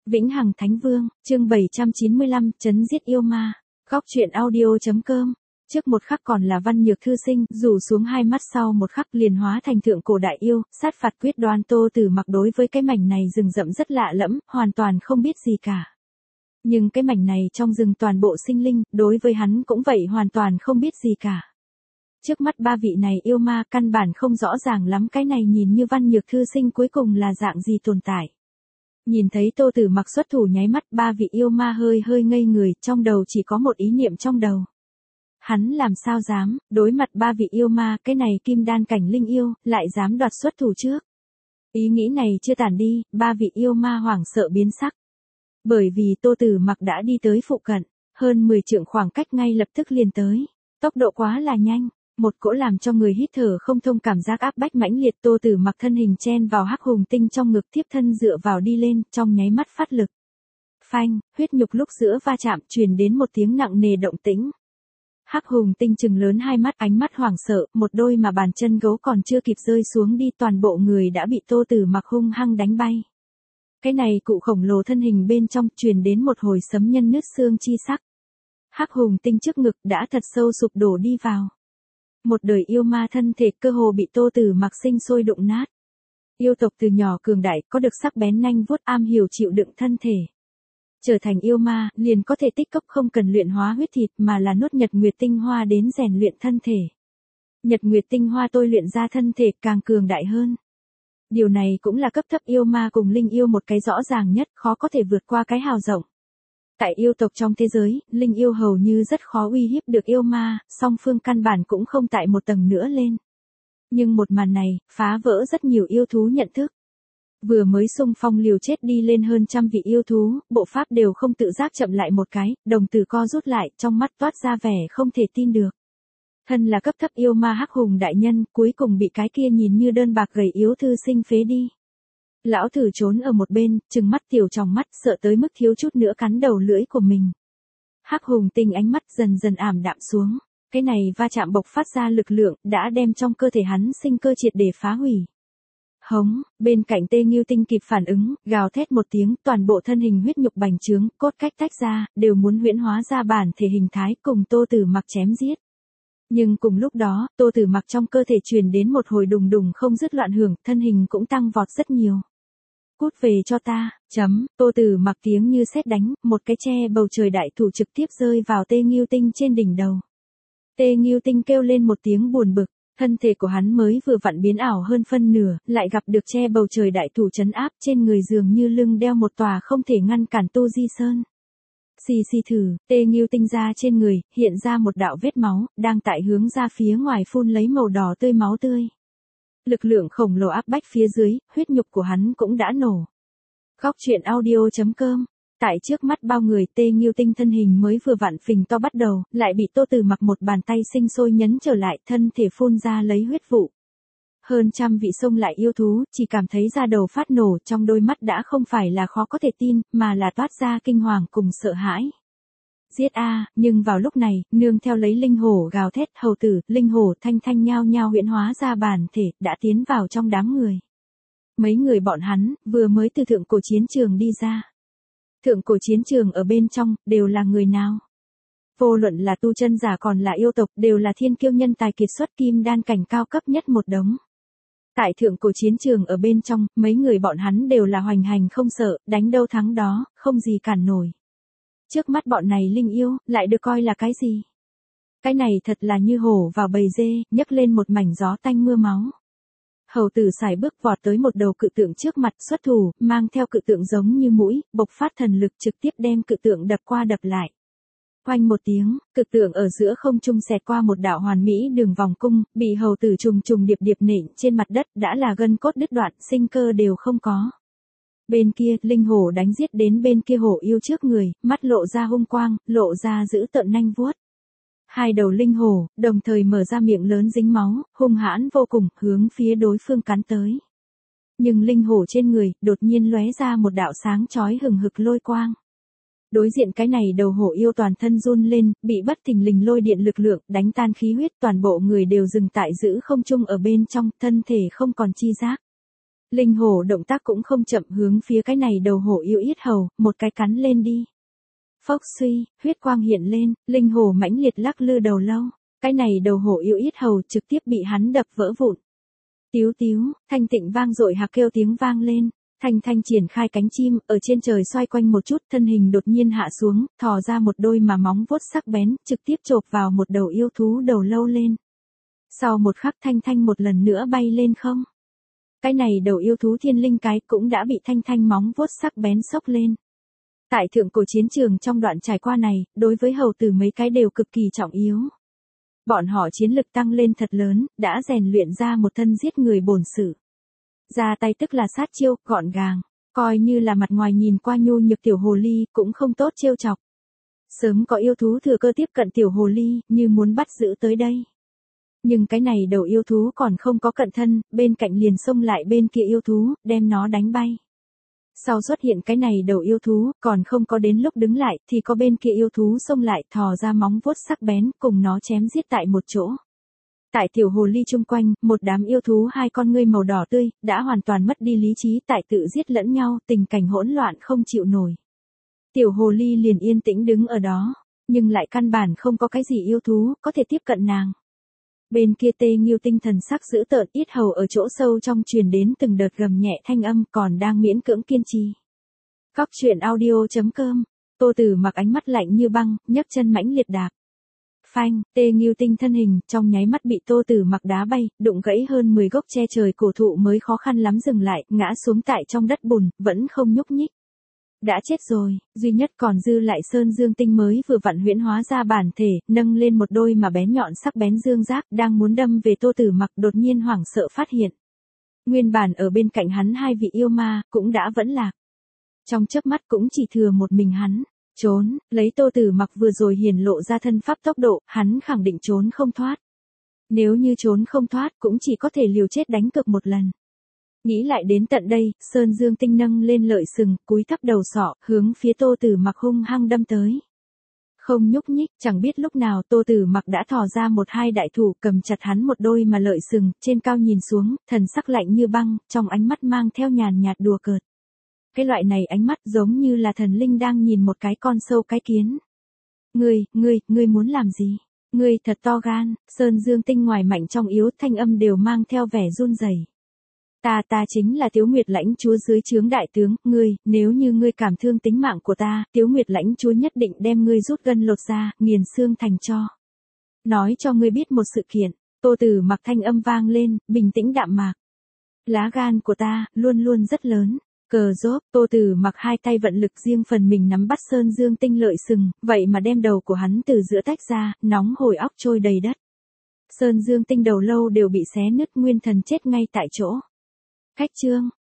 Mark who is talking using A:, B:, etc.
A: Vĩnh Hằng Thánh Vương, chương 795, Trấn giết yêu ma. Góc truyện audio.com. Trước một khắc còn là Văn Nhược thư sinh, rủ xuống hai mắt sau một khắc liền hóa thành thượng cổ đại yêu, sát phạt quyết đoán. Tô Tử Mặc đối với cái mảnh này rừng rậm rất lạ lẫm, hoàn toàn không biết gì cả. Nhưng cái mảnh này trong rừng toàn bộ sinh linh, đối với hắn cũng vậy hoàn toàn không biết gì cả. Trước mắt ba vị này yêu ma căn bản không rõ ràng lắm cái này nhìn như Văn Nhược thư sinh cuối cùng là dạng gì tồn tại. Nhìn thấy Tô Tử Mặc xuất thủ nháy mắt, ba vị yêu ma hơi ngây người, trong đầu chỉ có một ý niệm trong đầu. Hắn làm sao dám, đối mặt ba vị yêu ma, cái này kim đan cảnh linh yêu, lại dám đoạt xuất thủ trước. Ý nghĩ này chưa tản đi, ba vị yêu ma hoảng sợ biến sắc. Bởi vì Tô Tử Mặc đã đi tới phụ cận, hơn 10 trượng khoảng cách ngay lập tức liền tới. Tốc độ quá là nhanh. Một cỗ làm cho người hít thở không thông cảm giác áp bách mãnh liệt. Tô Tử Mặc thân hình chen vào Hắc Hùng Tinh trong ngực, tiếp thân dựa vào đi lên, trong nháy mắt phát lực. Phanh, huyết nhục lúc giữa va chạm truyền đến một tiếng nặng nề động tĩnh. Hắc Hùng Tinh trừng lớn hai mắt, ánh mắt hoảng sợ, một đôi mà bàn chân gấu còn chưa kịp rơi xuống đi, toàn bộ người đã bị Tô Tử Mặc hung hăng đánh bay. Cái này cụ khổng lồ thân hình bên trong truyền đến một hồi sấm nhân nứt xương chi sắc. Hắc Hùng Tinh trước ngực đã thật sâu sụp đổ đi vào. Một đời yêu ma thân thể cơ hồ bị Tô Tử Mặc sinh sôi đụng nát. Yêu tộc từ nhỏ cường đại, có được sắc bén nanh vuốt, am hiểu chịu đựng thân thể. Trở thành yêu ma, liền có thể tích cốc, không cần luyện hóa huyết thịt mà là nuốt Nhật Nguyệt tinh hoa đến rèn luyện thân thể. Nhật Nguyệt tinh hoa tôi luyện ra thân thể càng cường đại hơn. Điều này cũng là cấp thấp yêu ma cùng linh yêu một cái rõ ràng nhất, khó có thể vượt qua cái hào rộng. Tại yêu tộc trong thế giới, linh yêu hầu như rất khó uy hiếp được yêu ma, song phương căn bản cũng không tại một tầng nữa lên. Nhưng một màn này, phá vỡ rất nhiều yêu thú nhận thức. Vừa mới xung phong liều chết đi lên hơn trăm vị yêu thú, bộ pháp đều không tự giác chậm lại một cái, đồng tử co rút lại, trong mắt toát ra vẻ không thể tin được. Thân là cấp thấp yêu ma Hắc Hùng đại nhân, cuối cùng bị cái kia nhìn như đơn bạc gầy yếu thư sinh phế đi. Lão thử trốn ở một bên, trừng mắt tiểu tròng mắt, sợ tới mức thiếu chút nữa cắn đầu lưỡi của mình. Hắc Hùng Tinh ánh mắt dần dần ảm đạm xuống. Cái này va chạm bộc phát ra lực lượng, đã đem trong cơ thể hắn sinh cơ triệt để phá hủy. Hống, bên cạnh Tê Nghiêu Tinh kịp phản ứng, gào thét một tiếng, toàn bộ thân hình huyết nhục bành trướng, cốt cách tách ra, đều muốn huyễn hóa ra bản thể hình thái cùng Tô Tử Mặc chém giết. Nhưng cùng lúc đó, Tô Tử Mặc trong cơ thể truyền đến một hồi đùng đùng không dứt loạn hưởng, thân hình cũng tăng vọt rất nhiều. Cút về cho ta, Tô Tử Mặc tiếng như sét đánh, một cái che bầu trời đại thủ trực tiếp rơi vào Tê Nghiêu Tinh trên đỉnh đầu. Tê Nghiêu Tinh kêu lên một tiếng buồn bực, thân thể của hắn mới vừa vặn biến ảo hơn phân nửa, lại gặp được che bầu trời đại thủ trấn áp, trên người dường như lưng đeo một tòa không thể ngăn cản Tu Di Sơn. Xì thử, Tê Nghiêu Tinh ra trên người, hiện ra một đạo vết máu, đang tại hướng ra phía ngoài phun lấy màu đỏ tươi máu tươi. Lực lượng khổng lồ áp bách phía dưới, huyết nhục của hắn cũng đã nổ. Góc truyện audio.com. Tại trước mắt bao người, Tê Nghiêu Tinh thân hình mới vừa vặn phình to bắt đầu, lại bị Tô Tử Mặc một bàn tay sinh sôi nhấn trở lại, thân thể phun ra lấy huyết vụ. Hơn trăm vị xông lại yêu thú, chỉ cảm thấy da đầu phát nổ, trong đôi mắt đã không phải là khó có thể tin, mà là toát ra kinh hoàng cùng sợ hãi. Giết a, nhưng vào lúc này, nương theo lấy linh hổ gào thét, hầu tử, linh hổ thanh nhao nhao huyễn hóa ra bản thể, đã tiến vào trong đám người. Mấy người bọn hắn, vừa mới từ thượng cổ chiến trường đi ra. Thượng cổ chiến trường ở bên trong, đều là người nào? Vô luận là tu chân giả còn là yêu tộc, đều là thiên kiêu nhân tài kiệt xuất kim đan cảnh cao cấp nhất một đống. Tại thượng cổ chiến trường ở bên trong, mấy người bọn hắn đều là hoành hành không sợ, đánh đâu thắng đó, không gì cản nổi. Trước mắt bọn này linh yêu, lại được coi là cái gì? Cái này thật là như hổ vào bầy dê, nhấc lên một mảnh gió tanh mưa máu. Hầu tử sải bước vọt tới một đầu cự tượng trước mặt, xuất thủ, mang theo cự tượng giống như mũi, bộc phát thần lực trực tiếp đem cự tượng đập qua đập lại. Oanh một tiếng, cự tượng ở giữa không trung xẹt qua một đạo hoàn mỹ đường vòng cung, bị hầu tử trùng điệp nện trên mặt đất, đã là gân cốt đứt đoạn, sinh cơ đều không có. Bên kia, linh hổ đánh giết đến bên kia hổ yêu trước người, mắt lộ ra hung quang, lộ ra dữ tợn nanh vuốt. Hai đầu linh hổ, đồng thời mở ra miệng lớn dính máu, hung hãn vô cùng, hướng phía đối phương cắn tới. Nhưng linh hổ trên người, đột nhiên lóe ra một đạo sáng chói hừng hực lôi quang. Đối diện cái này đầu hổ yêu toàn thân run lên, bị bất thình lình lôi điện lực lượng, đánh tan khí huyết, toàn bộ người đều dừng tại giữ không trung ở bên trong, thân thể không còn chi giác. Linh hổ động tác cũng không chậm hướng phía cái này đầu hổ yêu yết hầu, một cái cắn lên đi. Phốc suy, huyết quang hiện lên, linh hổ mãnh liệt lắc lư đầu lâu. Cái này đầu hổ yêu yết hầu trực tiếp bị hắn đập vỡ vụn. Tíu tíu, Thanh Tịnh vang dội hạc kêu tiếng vang lên. Thanh Thanh triển khai cánh chim, ở trên trời xoay quanh một chút, thân hình đột nhiên hạ xuống, thò ra một đôi mà móng vuốt sắc bén, trực tiếp chộp vào một đầu yêu thú đầu lâu lên. Sau một khắc Thanh Thanh một lần nữa bay lên không. Cái này đầu yêu thú thiên linh cái cũng đã bị Thanh Thanh móng vuốt sắc bén xốc lên. Tại thượng cổ chiến trường trong đoạn trải qua này, đối với hầu tử mấy cái đều cực kỳ trọng yếu. Bọn họ chiến lực tăng lên thật lớn, đã rèn luyện ra một thân giết người bổn sự. Ra tay tức là sát chiêu, gọn gàng, coi như là mặt ngoài nhìn qua nhu nhược tiểu hồ ly cũng không tốt trêu chọc. Sớm có yêu thú thừa cơ tiếp cận tiểu hồ ly, như muốn bắt giữ tới đây. Nhưng cái này đầu yêu thú còn không có cận thân, bên cạnh liền xông lại bên kia yêu thú, đem nó đánh bay. Sau xuất hiện cái này đầu yêu thú, còn không có đến lúc đứng lại, thì có bên kia yêu thú xông lại thò ra móng vuốt sắc bén, cùng nó chém giết tại một chỗ. Tại tiểu hồ ly chung quanh, một đám yêu thú hai con ngươi màu đỏ tươi, đã hoàn toàn mất đi lý trí tại tự giết lẫn nhau, tình cảnh hỗn loạn không chịu nổi. Tiểu hồ ly liền yên tĩnh đứng ở đó, nhưng lại căn bản không có cái gì yêu thú, có thể tiếp cận nàng. Bên kia Tê Nghiêu tinh thần sắc dữ tợn, yết hầu ở chỗ sâu trong truyền đến từng đợt gầm nhẹ thanh âm, còn đang miễn cưỡng kiên trì. Góc truyện audio.com, Tô Tử Mặc ánh mắt lạnh như băng, nhấc chân mãnh liệt đạp. Phanh, Tê Nghiêu tinh thân hình, trong nháy mắt bị Tô Tử Mặc đá bay, đụng gãy hơn 10 gốc che trời cổ thụ mới khó khăn lắm dừng lại, ngã xuống tại trong đất bùn, vẫn không nhúc nhích. Đã chết rồi, duy nhất còn dư lại Sơn Dương Tinh mới vừa vặn huyễn hóa ra bản thể, nâng lên một đôi mà bén nhọn sắc bén dương giác, đang muốn đâm về Tô Tử Mặc, đột nhiên hoảng sợ phát hiện. Nguyên bản ở bên cạnh hắn hai vị yêu ma, cũng đã vẫn lạc. Trong chớp mắt cũng chỉ thừa một mình hắn. Trốn, lấy Tô Tử Mặc vừa rồi hiển lộ ra thân pháp tốc độ, hắn khẳng định trốn không thoát. Nếu như trốn không thoát, cũng chỉ có thể liều chết đánh cược một lần. Nghĩ lại đến tận đây, Sơn Dương Tinh nâng lên lợi sừng, cúi thấp đầu sọ, hướng phía Tô Tử Mặc hung hăng đâm tới. Không nhúc nhích, chẳng biết lúc nào Tô Tử Mặc đã thò ra một hai đại thủ, cầm chặt hắn một đôi mà lợi sừng, trên cao nhìn xuống, thần sắc lạnh như băng, trong ánh mắt mang theo nhàn nhạt đùa cợt. Cái loại này ánh mắt giống như là thần linh đang nhìn một cái con sâu cái kiến. Ngươi muốn làm gì? Ngươi thật to gan, Sơn Dương Tinh ngoài mạnh trong yếu, thanh âm đều mang theo vẻ run rẩy. Ta chính là Tiếu Nguyệt lãnh chúa dưới trướng đại tướng, nếu như ngươi cảm thương tính mạng của ta, Tiếu Nguyệt lãnh chúa nhất định đem ngươi rút gân lột ra, nghiền xương thành tro. Nói cho ngươi biết một sự kiện, Tô Tử Mặc thanh âm vang lên, bình tĩnh đạm mạc. Lá gan của ta, luôn luôn rất lớn. Cờ rốt, Tô Tử Mặc hai tay vận lực riêng phần mình nắm bắt Sơn Dương Tinh lợi sừng, vậy mà đem đầu của hắn từ giữa tách ra, nóng hổi óc trôi đầy đất. Sơn Dương Tinh đầu lâu đều bị xé nứt, nguyên thần chết ngay tại chỗ. Cách chương